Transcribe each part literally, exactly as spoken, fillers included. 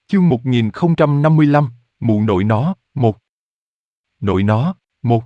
Chương một nghìn không trăm năm mươi lăm, mụ nội nó, một. Nội nó, một.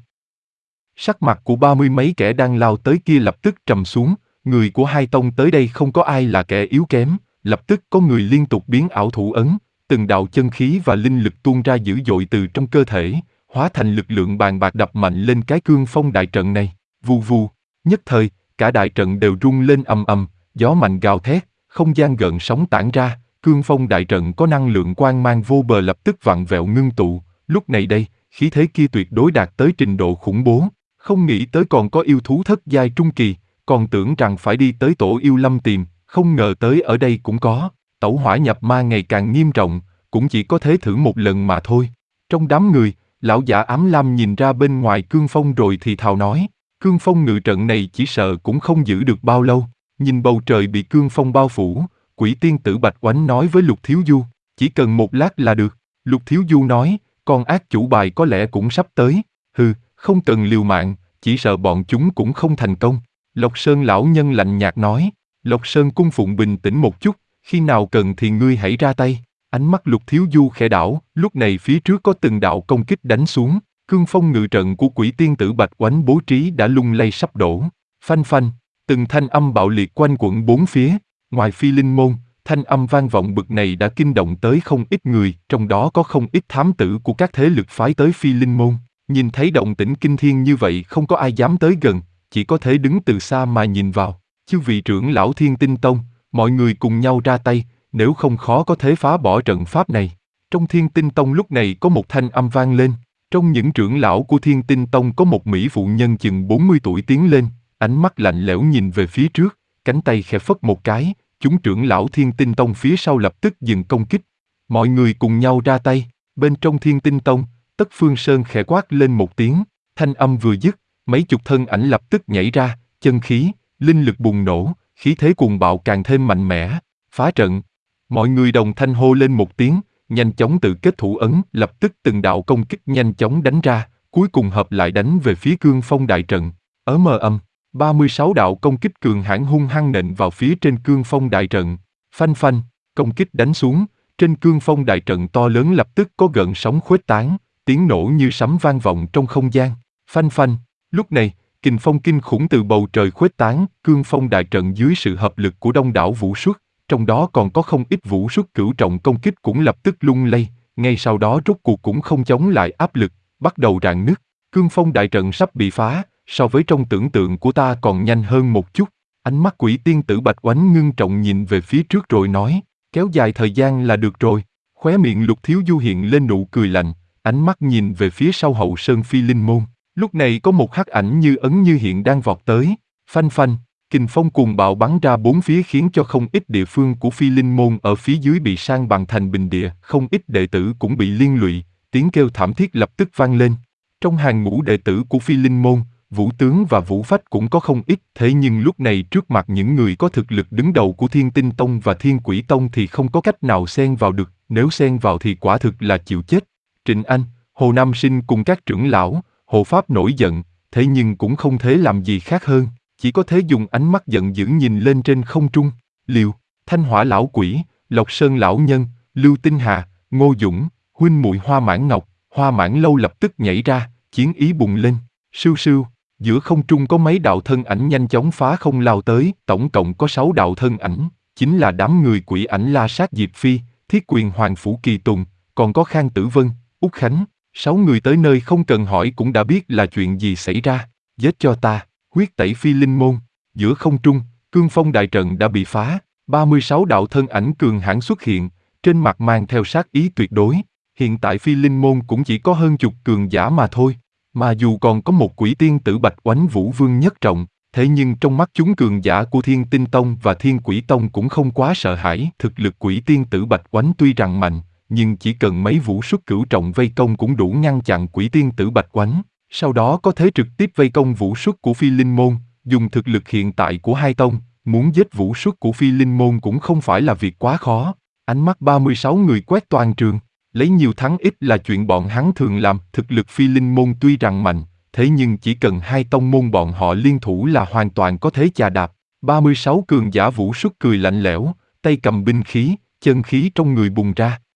Sắc mặt của ba mươi mấy kẻ đang lao tới kia lập tức trầm xuống, người của hai tông tới đây không có ai là kẻ yếu kém, lập tức có người liên tục biến ảo thủ ấn, từng đạo chân khí và linh lực tuôn ra dữ dội từ trong cơ thể, hóa thành lực lượng bàn bạc đập mạnh lên cái cương phong đại trận này, vù vù, nhất thời, cả đại trận đều rung lên ầm ầm, gió mạnh gào thét, không gian gợn sóng tản ra. Cương phong đại trận có năng lượng quang mang vô bờ lập tức vặn vẹo ngưng tụ, lúc này đây, khí thế kia tuyệt đối đạt tới trình độ khủng bố, không nghĩ tới còn có yêu thú thất giai trung kỳ, còn tưởng rằng phải đi tới tổ yêu lâm tìm, không ngờ tới ở đây cũng có, tẩu hỏa nhập ma ngày càng nghiêm trọng, cũng chỉ có thế thử một lần mà thôi. Trong đám người, lão giả ám lam nhìn ra bên ngoài cương phong rồi thì thào nói, cương phong ngự trận này chỉ sợ cũng không giữ được bao lâu, nhìn bầu trời bị cương phong bao phủ. Quỷ tiên tử Bạch Oánh nói với Lục Thiếu Du, chỉ cần một lát là được. Lục Thiếu Du nói, con ác chủ bài có lẽ cũng sắp tới. Hừ, không cần liều mạng, chỉ sợ bọn chúng cũng không thành công. Lộc Sơn lão nhân lạnh nhạt nói, Lộc Sơn cung phụng bình tĩnh một chút, khi nào cần thì ngươi hãy ra tay. Ánh mắt Lục Thiếu Du khẽ đảo, lúc này phía trước có từng đạo công kích đánh xuống. Cương phong ngự trận của quỷ tiên tử Bạch Oánh bố trí đã lung lay sắp đổ. Phanh phanh, từng thanh âm bạo liệt quanh quẩn bốn phía. Ngoài Phi Linh môn, thanh âm vang vọng bực này đã kinh động tới không ít người, trong đó có không ít thám tử của các thế lực phái tới Phi Linh môn. Nhìn thấy động tĩnh kinh thiên như vậy không có ai dám tới gần, chỉ có thể đứng từ xa mà nhìn vào. Chư vị trưởng lão Thiên Tinh Tông, mọi người cùng nhau ra tay, nếu không khó có thể phá bỏ trận pháp này. Trong Thiên Tinh Tông lúc này có một thanh âm vang lên. Trong những trưởng lão của Thiên Tinh Tông có một mỹ phụ nhân chừng bốn mươi tuổi tiến lên, ánh mắt lạnh lẽo nhìn về phía trước, cánh tay khẽ phất một cái. Chúng trưởng lão Thiên Tinh Tông phía sau lập tức dừng công kích. Mọi người cùng nhau ra tay, bên trong Thiên Tinh Tông, Tất Phương Sơn khẽ quát lên một tiếng, thanh âm vừa dứt, mấy chục thân ảnh lập tức nhảy ra, chân khí, linh lực bùng nổ, khí thế cuồng bạo càng thêm mạnh mẽ, phá trận. Mọi người đồng thanh hô lên một tiếng, nhanh chóng tự kết thủ ấn, lập tức từng đạo công kích nhanh chóng đánh ra, cuối cùng hợp lại đánh về phía cương phong đại trận. Ở mờ âm, ba mươi sáu đạo công kích cường hãn hung hăng nện vào phía trên cương phong đại trận. Phanh phanh, công kích đánh xuống, trên cương phong đại trận to lớn lập tức có gợn sóng khuếch tán, tiếng nổ như sấm vang vọng trong không gian. Phanh phanh, lúc này, kình phong kinh khủng từ bầu trời khuếch tán, cương phong đại trận dưới sự hợp lực của đông đảo vũ xuất, trong đó còn có không ít vũ xuất cửu trọng công kích cũng lập tức lung lay, ngay sau đó rốt cuộc cũng không chống lại áp lực, bắt đầu rạn nứt. Cương phong đại trận sắp bị phá, so với trong tưởng tượng của ta còn nhanh hơn một chút. Ánh mắt quỷ tiên tử Bạch Oánh ngưng trọng nhìn về phía trước rồi nói, kéo dài thời gian là được rồi. Khóe miệng Lục Thiếu Du hiện lên nụ cười lạnh, ánh mắt nhìn về phía sau hậu sơn Phi Linh môn. Lúc này có một hắc ảnh như ấn như hiện đang vọt tới. Phanh phanh, kình phong cuồng bạo bắn ra bốn phía khiến cho không ít địa phương của Phi Linh môn ở phía dưới bị san bằng thành bình địa, không ít đệ tử cũng bị liên lụy, tiếng kêu thảm thiết lập tức vang lên. Trong hàng ngũ đệ tử của Phi Linh môn, Vũ Tướng và Vũ Phách cũng có không ít, thế nhưng lúc này trước mặt những người có thực lực đứng đầu của Thiên Tinh Tông và Thiên Quỷ Tông thì không có cách nào xen vào được, nếu xen vào thì quả thực là chịu chết. Trịnh Anh, Hồ Nam Sinh cùng các trưởng lão, hộ pháp nổi giận, thế nhưng cũng không thể làm gì khác hơn, chỉ có thể dùng ánh mắt giận dữ nhìn lên trên không trung. Liều, Thanh Hỏa lão quỷ, Lộc Sơn lão nhân, Lưu Tinh Hà, Ngô Dũng, huynh muội Hoa Mãn Ngọc, Hoa Mãn Lâu lập tức nhảy ra, chiến ý bùng lên. Sưu sưu, giữa không trung có mấy đạo thân ảnh nhanh chóng phá không lao tới, tổng cộng có sáu đạo thân ảnh, chính là đám người quỷ ảnh La Sát Diệp Phi, Thiết Quyền Hoàng Phủ Kỳ Tùng, còn có Khang Tử Vân, Út Khánh. Sáu người tới nơi không cần hỏi cũng đã biết là chuyện gì xảy ra. Giết cho ta, huyết tẩy Phi Linh môn. Giữa không trung, cương phong đại trận đã bị phá, ba mươi sáu đạo thân ảnh cường hãn xuất hiện, trên mặt mang theo sát ý tuyệt đối. Hiện tại Phi Linh môn cũng chỉ có hơn chục cường giả mà thôi, mà dù còn có một quỷ tiên tử Bạch Oánh Vũ Vương nhất trọng, thế nhưng trong mắt chúng cường giả của Thiên Tinh Tông và Thiên Quỷ Tông cũng không quá sợ hãi. Thực lực quỷ tiên tử Bạch Oánh tuy rằng mạnh, nhưng chỉ cần mấy vũ xuất cửu trọng vây công cũng đủ ngăn chặn quỷ tiên tử Bạch Oánh, sau đó có thể trực tiếp vây công vũ xuất của Phi Linh môn. Dùng thực lực hiện tại của hai tông, muốn giết vũ xuất của Phi Linh môn cũng không phải là việc quá khó. Ánh mắt ba mươi sáu người quét toàn trường, lấy nhiều thắng ít là chuyện bọn hắn thường làm. Thực lực Phi Linh môn tuy rằng mạnh, thế nhưng chỉ cần hai tông môn bọn họ liên thủ là hoàn toàn có thể chà đạp. ba mươi sáu cường giả vũ xuất cười lạnh lẽo, tay cầm binh khí, chân khí trong người bùng ra.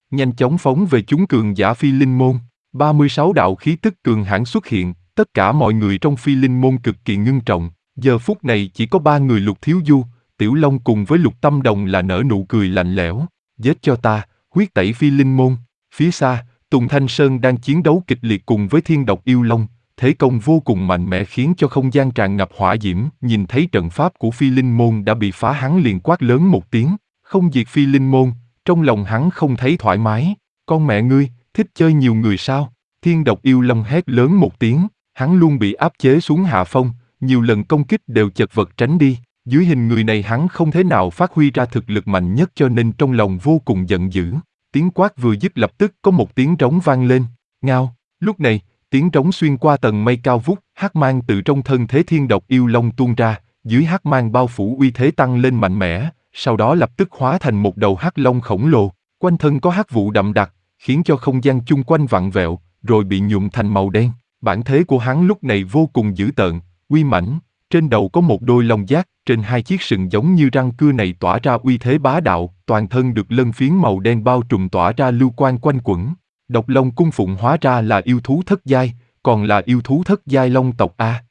nhanh chóng phóng về chúng cường giả Phi Linh môn. ba mươi sáu đạo khí tức cường hãn xuất hiện, tất cả mọi người trong Phi Linh môn cực kỳ ngưng trọng. Giờ phút này chỉ có ba người Lục Thiếu Du, Tiểu Long cùng với Lục Tâm Đồng là nở nụ cười lạnh lẽo. Giết cho ta, huyết tẩy Phi Linh môn. Phía xa, Tùng Thanh Sơn đang chiến đấu kịch liệt cùng với Thiên Độc Yêu Long, thế công vô cùng mạnh mẽ khiến cho không gian tràn ngập hỏa diễm. Nhìn thấy trận pháp của Phi Linh môn đã bị phá, hắn liền quát lớn một tiếng, không diệt Phi Linh môn. Trong lòng hắn không thấy thoải mái. Con mẹ ngươi, thích chơi nhiều người sao? Thiên Độc Yêu Long hét lớn một tiếng, hắn luôn bị áp chế xuống hạ phong, nhiều lần công kích đều chật vật tránh đi. Dưới hình người này hắn không thể nào phát huy ra thực lực mạnh nhất cho nên trong lòng vô cùng giận dữ. Tiếng quát vừa dứt lập tức có một tiếng trống vang lên, ngao. Lúc này, tiếng trống xuyên qua tầng mây cao vút, hắc mang từ trong thân thế Thiên Độc Yêu Long tuôn ra, dưới hắc mang bao phủ uy thế tăng lên mạnh mẽ, sau đó lập tức hóa thành một đầu hắc long khổng lồ, quanh thân có hắc vụ đậm đặc, khiến cho không gian chung quanh vặn vẹo, rồi bị nhuộm thành màu đen. Bản thể của hắn lúc này vô cùng dữ tợn, uy mãnh, trên đầu có một đôi long giác, trên hai chiếc sừng giống như răng cưa này tỏa ra uy thế bá đạo, toàn thân được lân phiến màu đen bao trùm tỏa ra lưu quang quanh quẩn. Độc Long Cung Phụng hóa ra là yêu thú thất giai, còn là yêu thú thất giai long tộc A.